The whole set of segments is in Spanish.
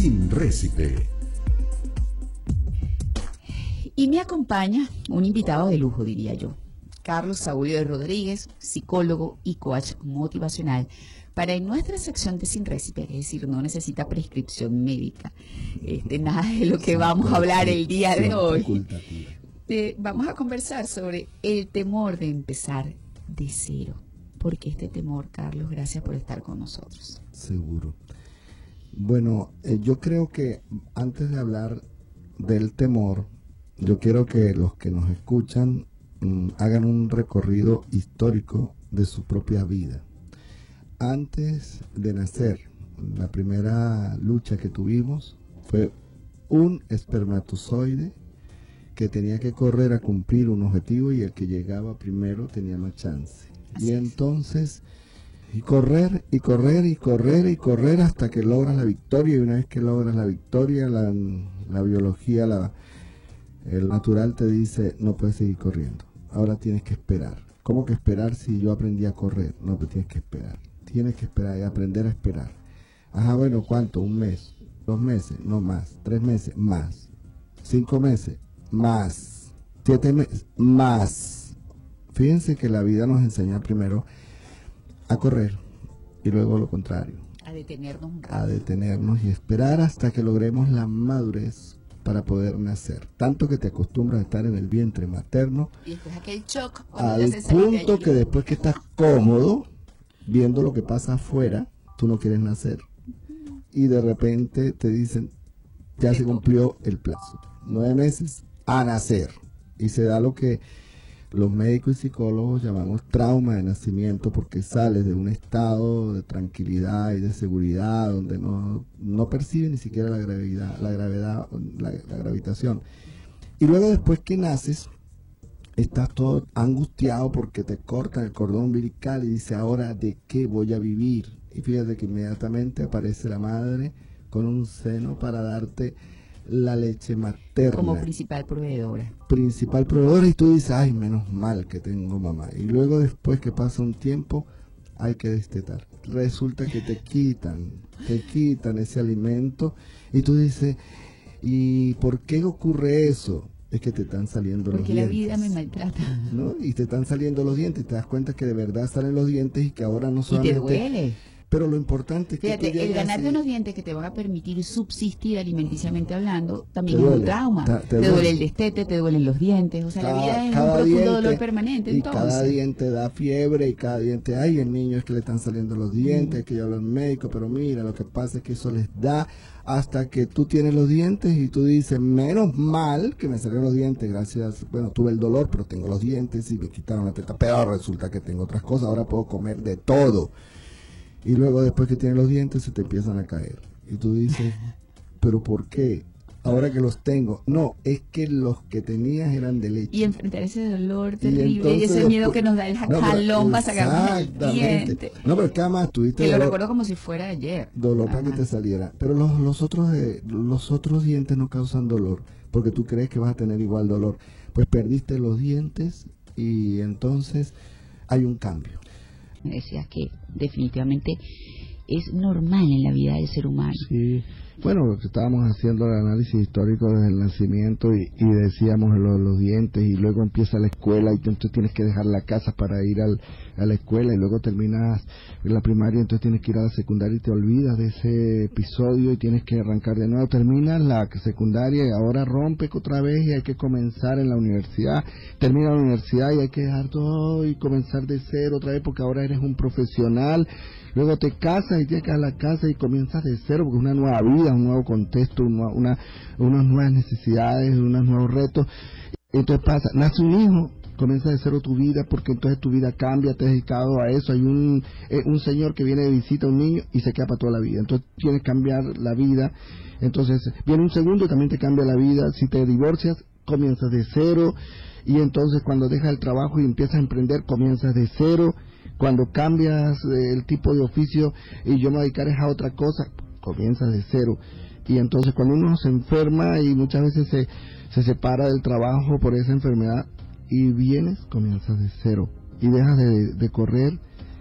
Sin Récipe. Y me acompaña un invitado de lujo, diría yo, Carlos Saúl Rodríguez, psicólogo y coach motivacional, para en nuestra sección de Sin Récipe, es decir, no necesita prescripción médica, nada de lo que vamos a hablar el día de hoy. Vamos a conversar sobre el temor de empezar de cero. ¿Por qué este temor, Carlos? Gracias por estar con nosotros. Seguro. Bueno, yo creo que antes de hablar del temor, yo quiero que los que nos escuchan hagan un recorrido histórico de su propia vida. Antes de nacer, la primera lucha que tuvimos fue un espermatozoide que tenía que correr a cumplir un objetivo y el que llegaba primero tenía más chance. Y entonces, y correr, y correr, y correr, y correr hasta que logras la victoria. Y una vez que logras la victoria, la biología, el natural te dice, no puedes seguir corriendo. Ahora tienes que esperar. ¿Cómo que esperar si yo aprendí a correr? No, pero tienes que esperar. Tienes que esperar y aprender a esperar. Ajá, bueno, ¿cuánto? ¿Un mes? ¿2 meses? No más. ¿3 meses? Más. ¿5 meses? Más. 7 meses? Más. Fíjense que la vida nos enseña primero a correr y luego lo contrario. A detenernos un rato. A detenernos y esperar hasta que logremos la madurez para poder nacer. Tanto que te acostumbras a estar en el vientre materno. Y después aquel shock. Al punto que después que estás cómodo, viendo lo que pasa afuera, tú no quieres nacer. Y de repente te dicen, ya se cumplió el plazo. 9 meses a nacer. Y se da lo que los médicos y psicólogos llamamos trauma de nacimiento, porque sales de un estado de tranquilidad y de seguridad donde no percibes ni siquiera la gravitación. Y luego después que naces, estás todo angustiado porque te cortan el cordón umbilical y dices, ahora ¿de qué voy a vivir? Y fíjate que inmediatamente aparece la madre con un seno para darte la leche materna. Como principal proveedora. Principal proveedora, y tú dices, ay, menos mal que tengo mamá. Y luego después que pasa un tiempo, hay que destetar. Resulta que te quitan ese alimento y tú dices, ¿y por qué ocurre eso? Es que te están saliendo los dientes. Porque la vida me maltrata. ¿No? Y te están saliendo los dientes y te das cuenta que de verdad salen los dientes y que ahora no solamente... Y te duele. Pero lo importante es que fíjate, el ganarte unos dientes que te van a permitir subsistir alimenticiamente hablando, también es un trauma. Te duele el destete, te duelen los dientes, o sea, la vida es un profundo dolor permanente. Y cada diente da fiebre, y cada diente, ay, el niño es que le están saliendo los dientes, que ya habla el médico, pero mira, lo que pasa es que eso les da hasta que tú tienes los dientes y tú dices, menos mal que me salieron los dientes, gracias, bueno, tuve el dolor, pero tengo los dientes y me quitaron la teta, pero resulta que tengo otras cosas, ahora puedo comer de todo. Y luego después que tienes los dientes se te empiezan a caer. Y tú dices, ¿pero por qué? Ahora que los tengo. No, es que los que tenías eran de leche. Y enfrentar ese dolor terrible y ese miedo que nos da el jalón para sacar el diente. No, pero es que además tuviste que dolor, lo recuerdo como si fuera ayer. Dolor para que te saliera. Pero los otros dientes no causan dolor, porque tú crees que vas a tener igual dolor. Pues perdiste los dientes y entonces hay un cambio. Me decías que definitivamente es normal en la vida del ser humano. Sí, bueno, estábamos haciendo el análisis histórico desde el nacimiento y decíamos los dientes, y luego empieza la escuela y entonces tienes que dejar la casa para ir a la escuela, y luego terminas la primaria, entonces tienes que ir a la secundaria y te olvidas de ese episodio y tienes que arrancar de nuevo. Terminas la secundaria y ahora rompe otra vez y hay que comenzar en la universidad. Termina la universidad y hay que dejar todo y comenzar de cero otra vez porque ahora eres un profesional. Luego te casas y llegas a la casa y comienzas de cero porque es una nueva vida, un nuevo contexto, unas nuevas necesidades, unos nuevos retos. Entonces pasa, nace un hijo, comienza de cero tu vida porque entonces tu vida cambia, te has dedicado a eso. Hay un señor que viene de visita a un niño y se queda para toda la vida. Entonces tienes que cambiar la vida. Entonces viene un segundo y también te cambia la vida. Si te divorcias, comienzas de cero. Y entonces cuando dejas el trabajo y empiezas a emprender, comienzas de cero. Cuando cambias el tipo de oficio y yo me dedicaré a otra cosa, comienzas de cero. Y entonces cuando uno se enferma y muchas veces se separa del trabajo por esa enfermedad y vienes, comienzas de cero. Y dejas de correr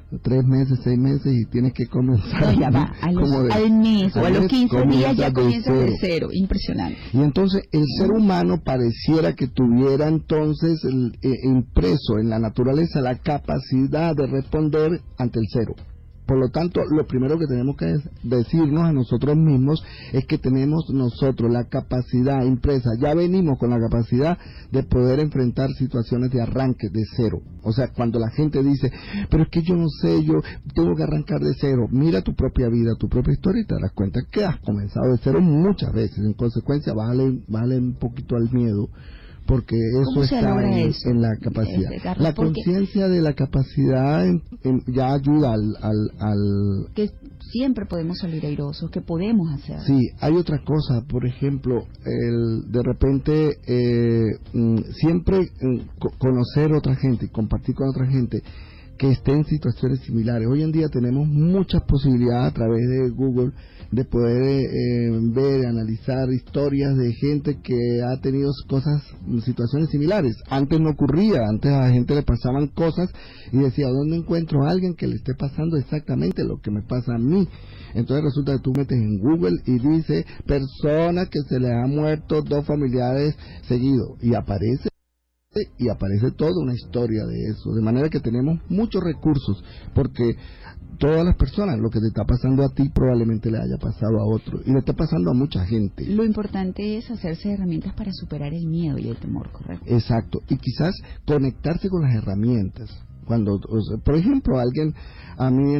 3 meses, 6 meses y tienes que comenzar. No, ya va, al mes o a los 15 días ya comienzas de cero. Impresionante. Y entonces el ser humano pareciera que tuviera entonces impreso en la naturaleza la capacidad de responder ante el cero. Por lo tanto, lo primero que tenemos que decirnos a nosotros mismos es que tenemos nosotros la capacidad impresa, ya venimos con la capacidad de poder enfrentar situaciones de arranque de cero. O sea, cuando la gente dice, pero es que yo no sé, yo tengo que arrancar de cero, mira tu propia vida, tu propia historia y te das cuenta que has comenzado de cero muchas veces. En consecuencia, bájale un poquito al miedo, porque eso está en la capacidad. La conciencia de la capacidad ya ayuda al... Que siempre podemos salir airosos, que podemos hacer. Sí, hay otra cosa, por ejemplo, de repente siempre conocer otra gente, compartir con otra gente que esté en situaciones similares. Hoy en día tenemos muchas posibilidades a través de Google de poder ver, analizar historias de gente que ha tenido situaciones similares. Antes no ocurría, antes a la gente le pasaban cosas y decía, ¿dónde encuentro a alguien que le esté pasando exactamente lo que me pasa a mí? Entonces resulta que tú metes en Google y dice, persona que se le ha muerto 2 familiares seguidos, y aparece toda una historia de eso, de manera que tenemos muchos recursos, porque todas las personas, lo que te está pasando a ti probablemente le haya pasado a otro, y le está pasando a mucha gente. Lo importante es hacerse herramientas para superar el miedo y el temor, ¿correcto? Exacto, y quizás conectarse con las herramientas. Cuando, por ejemplo, alguien a mí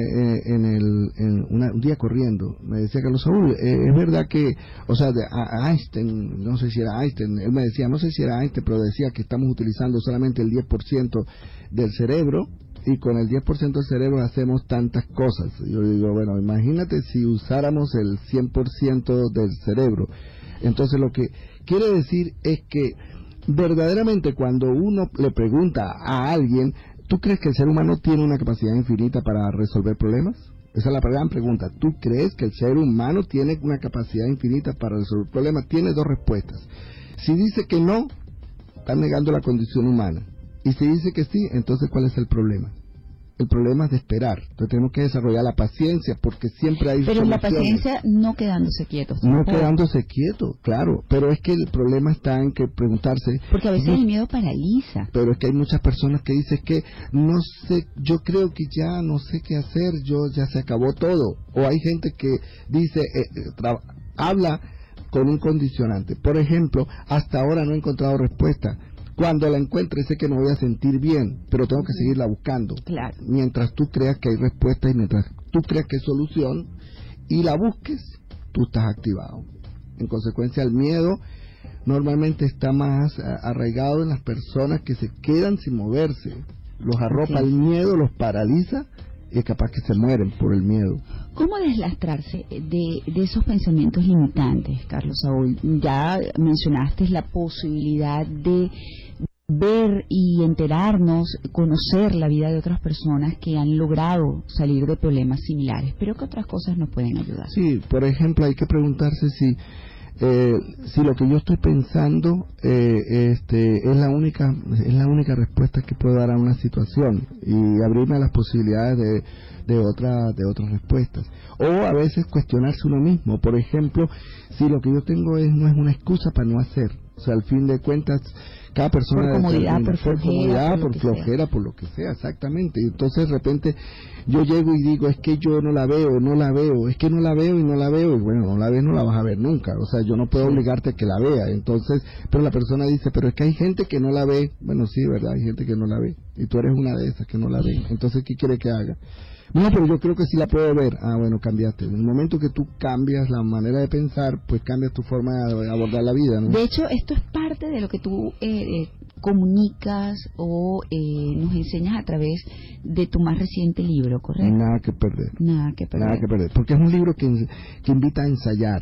un día corriendo me decía, Carlos Saúl, es verdad que, o sea, Einstein, no sé si era Einstein, él me decía, no sé si era Einstein, pero decía que estamos utilizando solamente el 10% del cerebro, y con el 10% del cerebro hacemos tantas cosas. Yo digo, bueno, imagínate si usáramos el 100% del cerebro. Entonces lo que quiere decir es que verdaderamente cuando uno le pregunta a alguien, ¿tú crees que el ser humano tiene una capacidad infinita para resolver problemas? Esa es la gran pregunta. ¿Tú crees que el ser humano tiene una capacidad infinita para resolver problemas? Tiene 2 respuestas. Si dice que no, está negando la condición humana. Y si dice que sí, entonces ¿cuál es el problema? El problema es de esperar. Entonces tenemos que desarrollar la paciencia, porque siempre hay Pero soluciones. la paciencia no quedándose quietos. No quedándose quieto, claro. Pero es que el problema está en que preguntarse... Porque a veces el miedo paraliza. Pero es que hay muchas personas que dicen que no sé, yo creo que ya no sé qué hacer, ya se acabó todo. O hay gente que dice, habla con un condicionante. Por ejemplo, hasta ahora no he encontrado respuesta. Cuando la encuentre sé que me voy a sentir bien, pero tengo que seguirla buscando. Claro. Mientras tú creas que hay respuesta y mientras tú creas que hay solución y la busques, tú estás activado. En consecuencia, el miedo normalmente está más arraigado en las personas que se quedan sin moverse. Los arropa el miedo, los paraliza y es capaz que se mueren por el miedo. ¿Cómo deslastrarse de esos pensamientos limitantes, Carlos Saúl? Ya mencionaste la posibilidad de ver y enterarnos, conocer la vida de otras personas que han logrado salir de problemas similares, pero ¿qué otras cosas nos pueden ayudar? Sí, por ejemplo, hay que preguntarse si lo que yo estoy pensando es la única respuesta que puedo dar a una situación, y abrirme a las posibilidades de otras respuestas, o a veces cuestionarse uno mismo. Por ejemplo, si lo que yo tengo no es una excusa para no hacer. O sea, al fin de cuentas, cada persona... Por comodidad, por flojera, por flojera, por lo que sea, exactamente. Y entonces de repente yo llego y digo, es que yo no la veo, es que no la veo, y bueno, no la ves, no la vas a ver nunca. O sea, yo no puedo obligarte a que la vea. Entonces, pero la persona dice, pero es que hay gente que no la ve. Bueno, sí, ¿verdad? Hay gente que no la ve. Y tú eres una de esas que no la ve. Entonces, ¿qué quiere que haga? No, pero yo creo que sí la puedo ver. Ah, bueno, cambiaste. En el momento que tú cambias la manera de pensar, pues cambias tu forma de abordar la vida, ¿no? De hecho, esto es parte de lo que tú comunicas o nos enseñas a través de tu más reciente libro, ¿correcto? Nada que perder. Nada que perder. Porque es un libro que invita a ensayar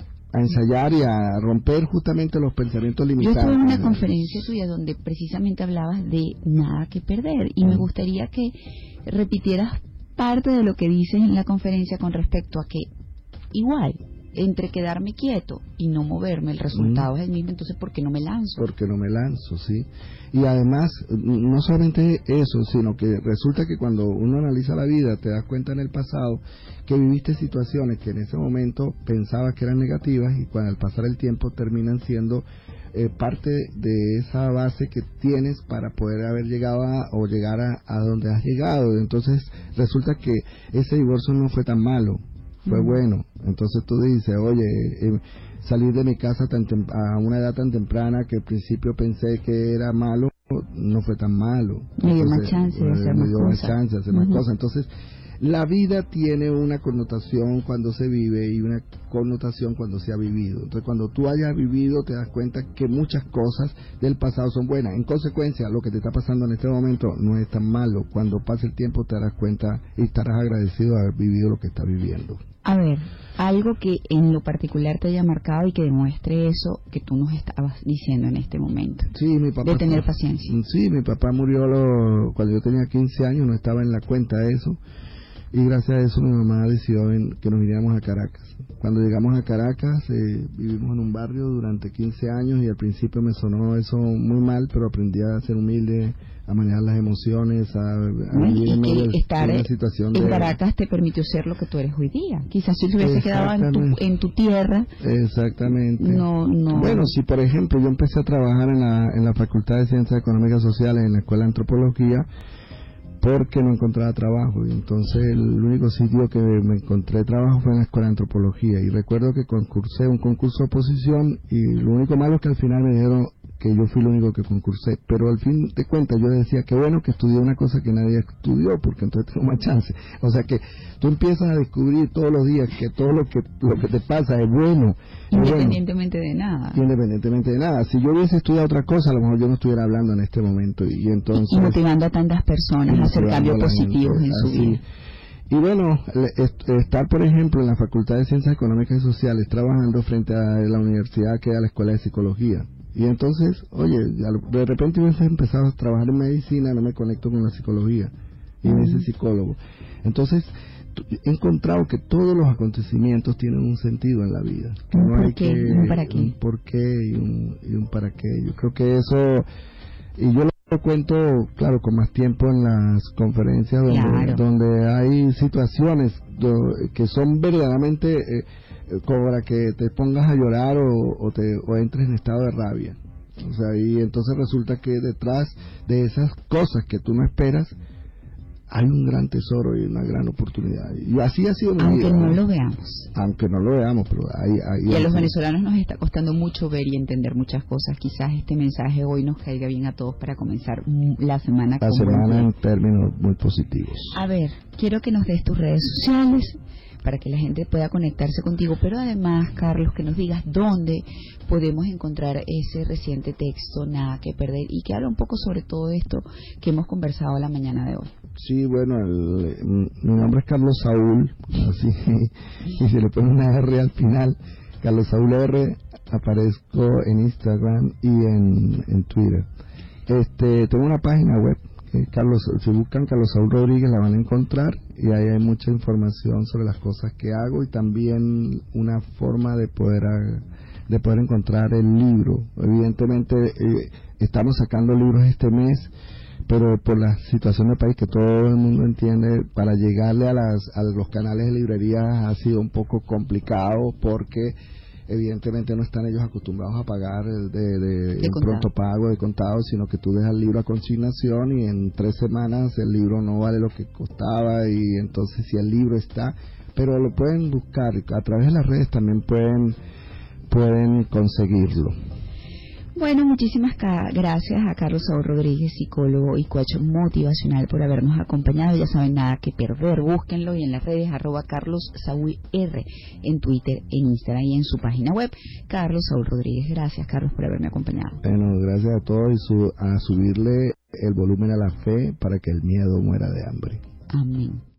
y a romper justamente los pensamientos limitados. Yo estuve en una conferencia tuya donde precisamente hablabas de nada que perder, y me gustaría que repitieras parte de lo que dices en la conferencia con respecto a que igual entre quedarme quieto y no moverme, el resultado es el mismo, entonces ¿por qué no me lanzo? Porque no me lanzo, sí. Y además, no solamente eso, sino que resulta que cuando uno analiza la vida, te das cuenta en el pasado que viviste situaciones que en ese momento pensabas que eran negativas y cuando al pasar el tiempo terminan siendo parte de esa base que tienes para poder haber llegado o llegar a donde has llegado. Entonces resulta que ese divorcio no fue tan malo, fue bueno. Entonces tú dices, oye, salir de mi casa a una edad tan temprana que al principio pensé que era malo, no fue tan malo. Me dio más chance de hacer más cosas. Entonces la vida tiene una connotación cuando se vive y una connotación cuando se ha vivido. Entonces, cuando tú hayas vivido, te das cuenta que muchas cosas del pasado son buenas. En consecuencia, lo que te está pasando en este momento no es tan malo. Cuando pase el tiempo, te darás cuenta y estarás agradecido de haber vivido lo que estás viviendo. A ver, algo que en lo particular te haya marcado y que demuestre eso que tú nos estabas diciendo en este momento. Sí, mi papá. De tener paciencia. Sí, mi papá murió cuando yo tenía 15 años, no estaba en la cuenta de eso. Y gracias a eso mi mamá decidió que nos viniéramos a Caracas. Cuando llegamos a Caracas, vivimos en un barrio durante 15 años y al principio me sonó eso muy mal, pero aprendí a ser humilde, a manejar las emociones, a vivir en medio de una situación en Caracas te permitió ser lo que tú eres hoy día. Quizás si te hubiese quedado en tu tierra. Exactamente. No. Bueno, si por ejemplo yo empecé a trabajar en la Facultad de Ciencias Económicas y Sociales, en la Escuela de Antropología, porque no encontraba trabajo, y entonces el único sitio que me encontré trabajo fue en la Escuela de Antropología, y recuerdo que concursé un concurso de oposición y lo único malo es que al final me dijeron que yo fui el único que concursé, pero al fin de cuentas yo decía que bueno que estudié una cosa que nadie estudió, porque entonces tengo más chance. O sea que tú empiezas a descubrir todos los días que todo lo que te pasa es bueno. Independientemente de nada. Independientemente de nada. Si yo hubiese estudiado otra cosa, a lo mejor yo no estuviera hablando en este momento. Y entonces y motivando a tantas personas a hacer cambios positivos en su vida. Y bueno, estar por ejemplo en la Facultad de Ciencias Económicas y Sociales trabajando frente a la universidad que es la Escuela de Psicología. Y entonces, oye, de repente hubiese empezado a trabajar en medicina, no me conecto con la psicología y me hice psicólogo. Entonces, he encontrado que todos los acontecimientos tienen un sentido en la vida. Que no hay un para qué. Un por qué y un para qué. Yo creo que eso, y yo lo cuento, claro, con más tiempo en las conferencias donde hay situaciones que son verdaderamente como para que te pongas a llorar o entres en estado de rabia. O sea, y entonces resulta que detrás de esas cosas que tú no esperas hay un gran tesoro y una gran oportunidad. Y así ha sido mi vida. Aunque no lo veamos. Aunque no lo veamos, pero y a los venezolanos nos está costando mucho ver y entender muchas cosas. Quizás este mensaje hoy nos caiga bien a todos para comenzar la semana. La semana en términos muy positivos. A ver, quiero que nos des tus redes sociales para que la gente pueda conectarse contigo, pero además, Carlos, que nos digas dónde podemos encontrar ese reciente texto, Nada que Perder, y que habla un poco sobre todo esto que hemos conversado la mañana de hoy. Sí, bueno, mi nombre es Carlos Saúl, así, y se le pone una R al final, Carlos Saúl R, aparezco en Instagram y en Twitter. Tengo una página web, si buscan Carlos Saúl Rodríguez la van a encontrar, y ahí hay mucha información sobre las cosas que hago y también una forma de poder encontrar el libro. Evidentemente estamos sacando libros este mes, pero por la situación del país que todo el mundo entiende, para llegarle a los canales de librería ha sido un poco complicado porque evidentemente no están ellos acostumbrados a pagar de pronto pago, de contado, sino que tú dejas el libro a consignación y en 3 semanas el libro no vale lo que costaba, y entonces si el libro está, pero lo pueden buscar a través de las redes, también pueden conseguirlo. Bueno, muchísimas gracias a Carlos Saúl Rodríguez, psicólogo y coach motivacional, por habernos acompañado. Ya saben, Nada que Perder, búsquenlo, y en las redes @Carlos Saúl R, en Twitter, en Instagram y en su página web, Carlos Saúl Rodríguez. Gracias, Carlos, por haberme acompañado. Bueno, gracias a todos, y a subirle el volumen a la fe para que el miedo muera de hambre. Amén.